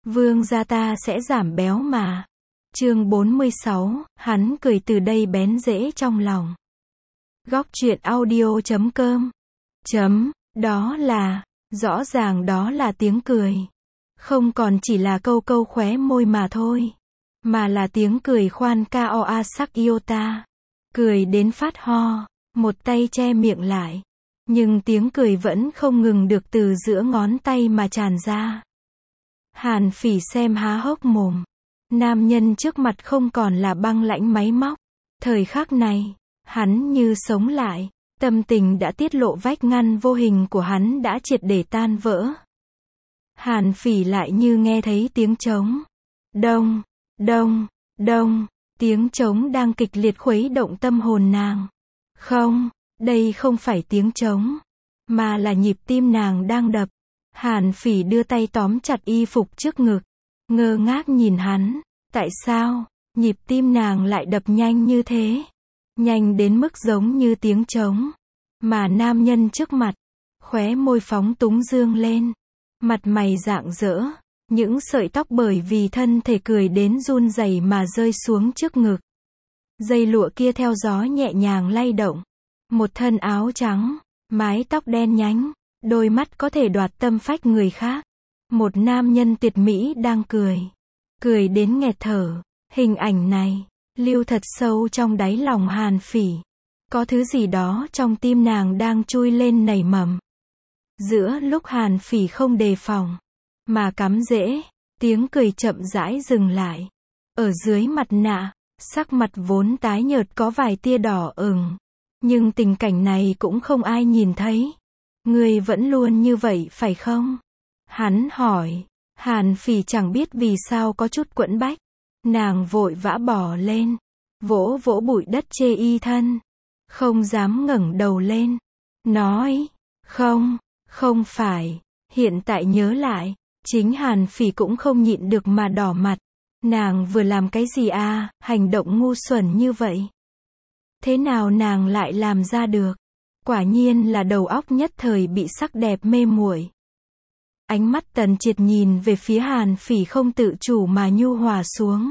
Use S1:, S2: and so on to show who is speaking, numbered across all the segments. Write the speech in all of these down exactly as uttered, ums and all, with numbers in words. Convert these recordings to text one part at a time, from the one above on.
S1: Vương gia ta sẽ giảm béo mà. Chương bốn mươi sáu, hắn cười từ đây bén rễ trong lòng. Góc truyện audio chấm com. Chấm, đó là, rõ ràng đó là tiếng cười. Không còn chỉ là câu câu khóe môi mà thôi. Mà là tiếng cười khoan ca o a sắc iota. Cười đến phát ho, một tay che miệng lại. Nhưng tiếng cười vẫn không ngừng được từ giữa ngón tay mà tràn ra. Hàn Phỉ xem há hốc mồm. Nam nhân trước mặt không còn là băng lãnh máy móc. Thời khắc này, hắn như sống lại. Tâm tình đã tiết lộ, vách ngăn vô hình của hắn đã triệt để tan vỡ. Hàn Phỉ lại như nghe thấy tiếng trống. Đông, đông, đông, tiếng trống đang kịch liệt khuấy động tâm hồn nàng. Không, đây không phải tiếng trống, mà là nhịp tim nàng đang đập. Hàn Phỉ đưa tay tóm chặt y phục trước ngực, ngơ ngác nhìn hắn. Tại sao, nhịp tim nàng lại đập nhanh như thế? Nhanh đến mức giống như tiếng trống. Mà nam nhân trước mặt, khóe môi phóng túng dương lên. Mặt mày rạng rỡ, những sợi tóc bởi vì thân thể cười đến run rẩy mà rơi xuống trước ngực. Dây lụa kia theo gió nhẹ nhàng lay động. Một thân áo trắng, mái tóc đen nhánh, đôi mắt có thể đoạt tâm phách người khác. Một nam nhân tuyệt mỹ đang cười. Cười đến nghẹt thở. Hình ảnh này, lưu thật sâu trong đáy lòng Hàn Phỉ. Có thứ gì đó trong tim nàng đang chui lên nảy mầm. Giữa lúc Hàn Phỉ không đề phòng, mà cắm rễ, tiếng cười chậm rãi dừng lại. Ở dưới mặt nạ, sắc mặt vốn tái nhợt có vài tia đỏ ửng. Nhưng tình cảnh này cũng không ai nhìn thấy. Ngươi vẫn luôn như vậy phải không? Hắn hỏi. Hàn Phỉ chẳng biết vì sao có chút quẫn bách. Nàng vội vã bò lên, vỗ vỗ bụi đất chê y thân. Không dám ngẩng đầu lên. Nói, không, không phải. Hiện tại nhớ lại, chính Hàn Phỉ cũng không nhịn được mà đỏ mặt. Nàng vừa làm cái gì à, hành động ngu xuẩn như vậy? Thế nào nàng lại làm ra được? Quả nhiên là đầu óc nhất thời bị sắc đẹp mê muội. Ánh mắt Tần Triệt nhìn về phía Hàn Phỉ không tự chủ mà nhu hòa xuống.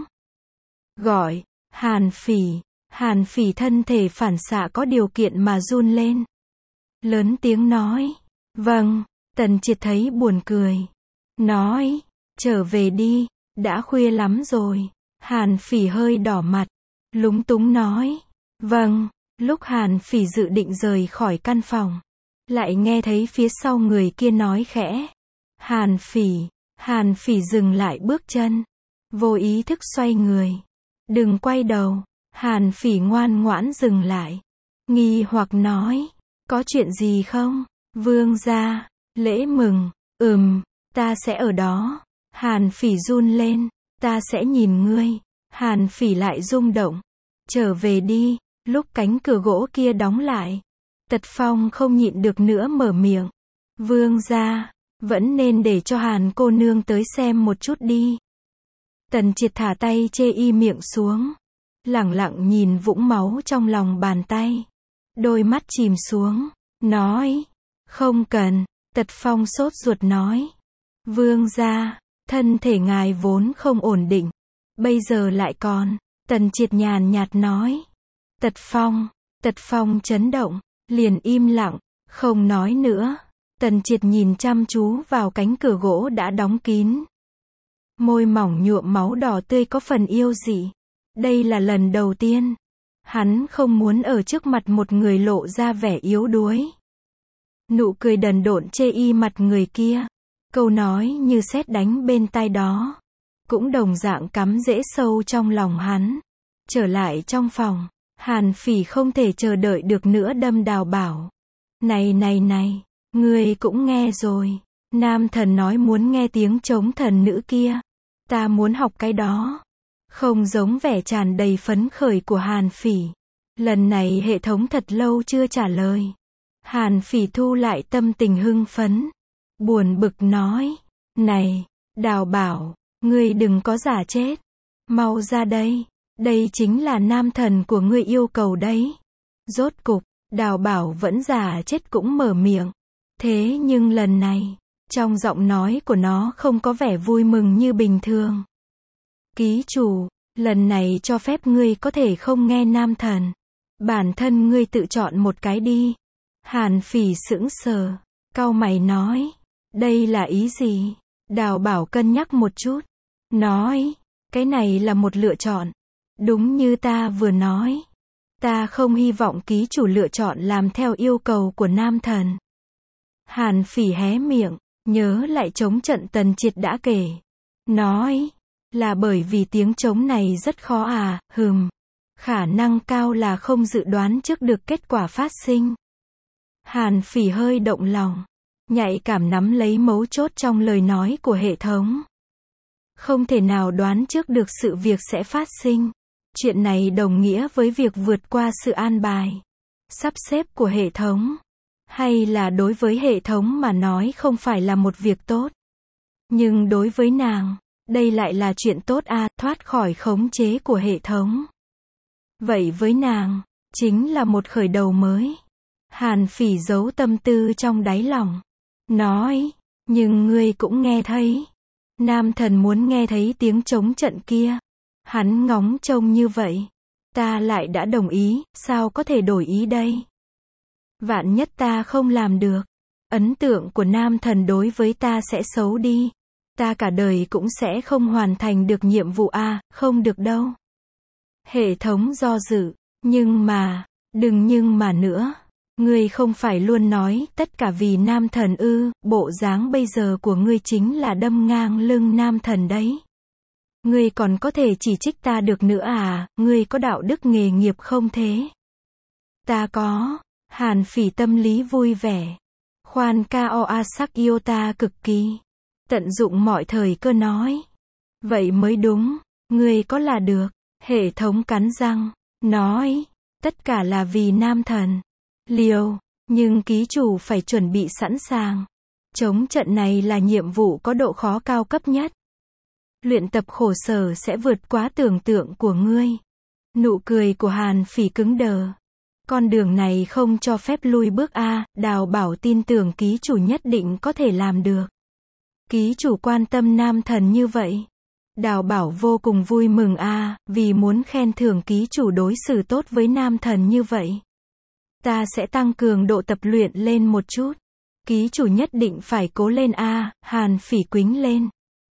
S1: Gọi, Hàn Phỉ. Hàn Phỉ thân thể phản xạ có điều kiện mà run lên. Lớn tiếng nói. Vâng. Tần Triệt thấy buồn cười. Nói, trở về đi, đã khuya lắm rồi. Hàn Phỉ hơi đỏ mặt, lúng túng nói. Vâng. Lúc Hàn Phỉ dự định rời khỏi căn phòng, lại nghe thấy phía sau người kia nói khẽ. Hàn Phỉ. Hàn Phỉ dừng lại bước chân, vô ý thức xoay người. Đừng quay đầu. Hàn Phỉ ngoan ngoãn dừng lại, nghi hoặc nói. Có chuyện gì không? Vương gia, lễ mừng. Ừm, ta sẽ ở đó. Hàn Phỉ run lên. Ta sẽ nhìn ngươi. Hàn Phỉ lại rung động. Trở về đi. Lúc cánh cửa gỗ kia đóng lại, Tật Phong không nhịn được nữa mở miệng. Vương gia, vẫn nên để cho Hàn cô nương tới xem một chút đi. Tần Triệt thả tay chê y miệng xuống, lẳng lặng nhìn vũng máu trong lòng bàn tay. Đôi mắt chìm xuống, nói. Không cần. Tật Phong sốt ruột nói. Vương gia, thân thể ngài vốn không ổn định, bây giờ lại còn. Tần Triệt nhàn nhạt nói. Tật Phong. Tật Phong chấn động, liền im lặng, không nói nữa. Tần Triệt nhìn chăm chú vào cánh cửa gỗ đã đóng kín. Môi mỏng nhuộm máu đỏ tươi có phần yêu dị. Đây là lần đầu tiên hắn không muốn ở trước mặt một người lộ ra vẻ yếu đuối. Nụ cười đần độn chê y mặt người kia, câu nói như sét đánh bên tai đó, cũng đồng dạng cắm rễ sâu trong lòng hắn. Trở lại trong phòng, Hàn Phỉ không thể chờ đợi được nữa đâm Đào bảo. Này này này, ngươi cũng nghe rồi. Nam thần nói muốn nghe tiếng trống thần nữ kia. Ta muốn học cái đó. Không giống vẻ tràn đầy phấn khởi của Hàn Phỉ. Lần này hệ thống thật lâu chưa trả lời. Hàn Phỉ thu lại tâm tình hưng phấn. Buồn bực nói. Này, Đào bảo, ngươi đừng có giả chết. Mau ra đây. Đây chính là nam thần của ngươi yêu cầu đấy. Rốt cục, Đào bảo vẫn giả chết cũng mở miệng. Thế nhưng lần này, Trong giọng nói của nó không có vẻ vui mừng như bình thường. Ký chủ, lần này cho phép ngươi có thể không nghe nam thần. Bản thân ngươi tự chọn một cái đi. Hàn Phỉ sững sờ, cau mày nói. Đây là ý gì? Đào Bảo cân nhắc một chút. Nói, cái này là một lựa chọn. Đúng như ta vừa nói. Ta không hy vọng ký chủ lựa chọn làm theo yêu cầu của nam thần. Hàn Phỉ hé miệng, nhớ lại trống trận Tần Triệt đã kể. Nói, là bởi vì tiếng trống này rất khó à, hừm. Khả năng cao là không dự đoán trước được kết quả phát sinh. Hàn Phỉ hơi động lòng, nhạy cảm nắm lấy mấu chốt trong lời nói của hệ thống. Không thể nào đoán trước được sự việc sẽ phát sinh. Chuyện này đồng nghĩa với việc vượt qua sự an bài, sắp xếp của hệ thống. Hay là đối với hệ thống mà nói không phải là một việc tốt. Nhưng đối với nàng, đây lại là chuyện tốt à, thoát khỏi khống chế của hệ thống. Vậy với nàng, chính là một khởi đầu mới. Hàn Phỉ giấu tâm tư trong đáy lòng. Nói, nhưng ngươi cũng nghe thấy. Nam thần muốn nghe thấy tiếng trống trận kia. Hắn ngóng trông như vậy. Ta lại đã đồng ý, sao có thể đổi ý đây? Vạn nhất ta không làm được. Ấn tượng của nam thần đối với ta sẽ xấu đi. Ta cả đời cũng sẽ không hoàn thành được nhiệm vụ à, không được đâu. Hệ thống do dự, nhưng mà, đừng nhưng mà nữa. Ngươi không phải luôn nói tất cả vì nam thần ư, bộ dáng bây giờ của ngươi chính là đâm ngang lưng nam thần đấy. Ngươi còn có thể chỉ trích ta được nữa à, ngươi có đạo đức nghề nghiệp không thế? Ta có. Hàn Phỉ tâm lý vui vẻ. Khoan cao asak yêu ta cực kỳ. Tận dụng mọi thời cơ nói. Vậy mới đúng, ngươi có là được. Hệ thống cắn răng, nói, tất cả là vì nam thần. Liều, nhưng ký chủ phải chuẩn bị sẵn sàng. Chống trận này là nhiệm vụ có độ khó cao cấp nhất. Luyện tập khổ sở sẽ vượt quá tưởng tượng của ngươi. Nụ cười của Hàn Phỉ cứng đờ. Con đường này không cho phép lui bước a, Đào Bảo tin tưởng ký chủ nhất định có thể làm được. Ký chủ quan tâm nam thần như vậy. Đào Bảo vô cùng vui mừng a, vì muốn khen thưởng ký chủ đối xử tốt với nam thần như vậy. Ta sẽ tăng cường độ tập luyện lên một chút. Ký chủ nhất định phải cố lên a, Hàn Phỉ quính lên.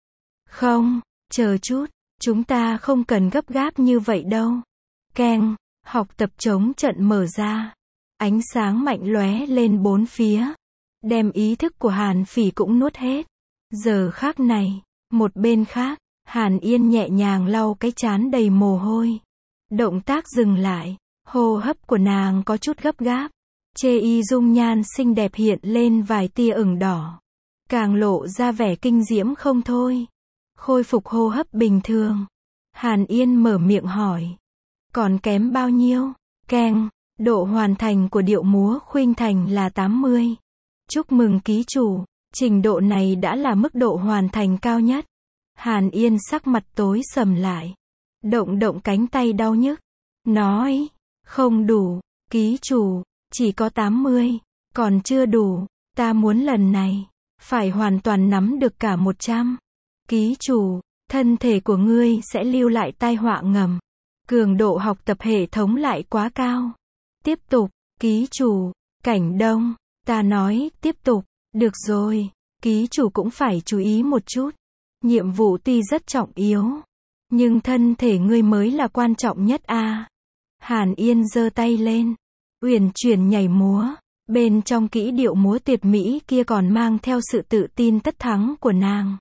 S1: Không, chờ chút, chúng ta không cần gấp gáp như vậy đâu. Keng, học tập chống trận mở ra. Ánh sáng mạnh lóe lên bốn phía. Đem ý thức của Hàn Phỉ cũng nuốt hết. Giờ khác này, một bên khác, Hàn Yên nhẹ nhàng lau cái trán đầy mồ hôi. Động tác dừng lại, hô hấp của nàng có chút gấp gáp. Chê y dung nhan xinh đẹp hiện lên vài tia ửng đỏ. Càng lộ ra vẻ kinh diễm không thôi. Khôi phục hô hấp bình thường. Hàn Yên mở miệng hỏi. Còn kém bao nhiêu? Keng, độ hoàn thành của điệu múa khuynh thành là tám mươi. Chúc mừng ký chủ, trình độ này đã là mức độ hoàn thành cao nhất. Hàn Yên sắc mặt tối sầm lại. Động động cánh tay đau nhức. Nói, không đủ, ký chủ, chỉ có tám mươi, còn chưa đủ, ta muốn lần này, phải hoàn toàn nắm được cả một trăm. Ký chủ, thân thể của ngươi sẽ lưu lại tai họa ngầm. Cường độ học tập hệ thống lại quá cao. Tiếp tục, ký chủ, Cảnh Đông, ta nói, tiếp tục, được rồi, ký chủ cũng phải chú ý một chút. Nhiệm vụ tuy rất trọng yếu, nhưng thân thể ngươi mới là quan trọng nhất a. Hàn Yên giơ tay lên, uyển chuyển nhảy múa, bên trong kỹ điệu múa tuyệt mỹ kia còn mang theo sự tự tin tất thắng của nàng.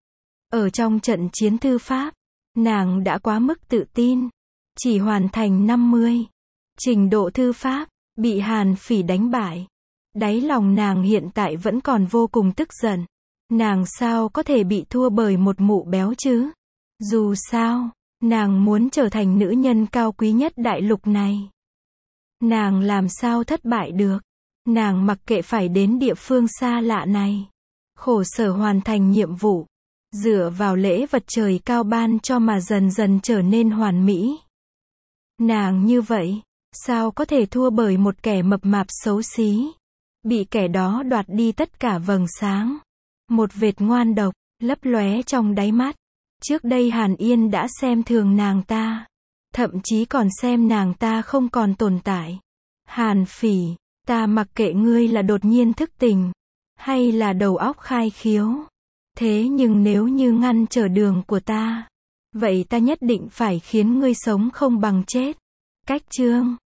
S1: Ở trong trận chiến thư pháp, nàng đã quá mức tự tin, chỉ hoàn thành năm mươi. Trình độ thư pháp, bị Hàn Phỉ đánh bại. Đáy lòng nàng hiện tại vẫn còn vô cùng tức giận. Nàng sao có thể bị thua bởi một mụ béo chứ? Dù sao, nàng muốn trở thành nữ nhân cao quý nhất đại lục này. Nàng làm sao thất bại được? Nàng mặc kệ phải đến địa phương xa lạ này. Khổ sở hoàn thành nhiệm vụ. Dựa vào lễ vật trời cao ban cho mà dần dần trở nên hoàn mỹ. Nàng như vậy, sao có thể thua bởi một kẻ mập mạp xấu xí? Bị kẻ đó đoạt đi tất cả vầng sáng. Một vệt ngoan độc, lấp lóe trong đáy mắt. Trước đây Hàn Yên đã xem thường nàng ta. Thậm chí còn xem nàng ta không còn tồn tại. Hàn Phỉ, ta mặc kệ ngươi là đột nhiên thức tỉnh, hay là đầu óc khai khiếu. Thế nhưng nếu như ngăn trở đường của ta, vậy ta nhất định phải khiến ngươi sống không bằng chết. Cách chương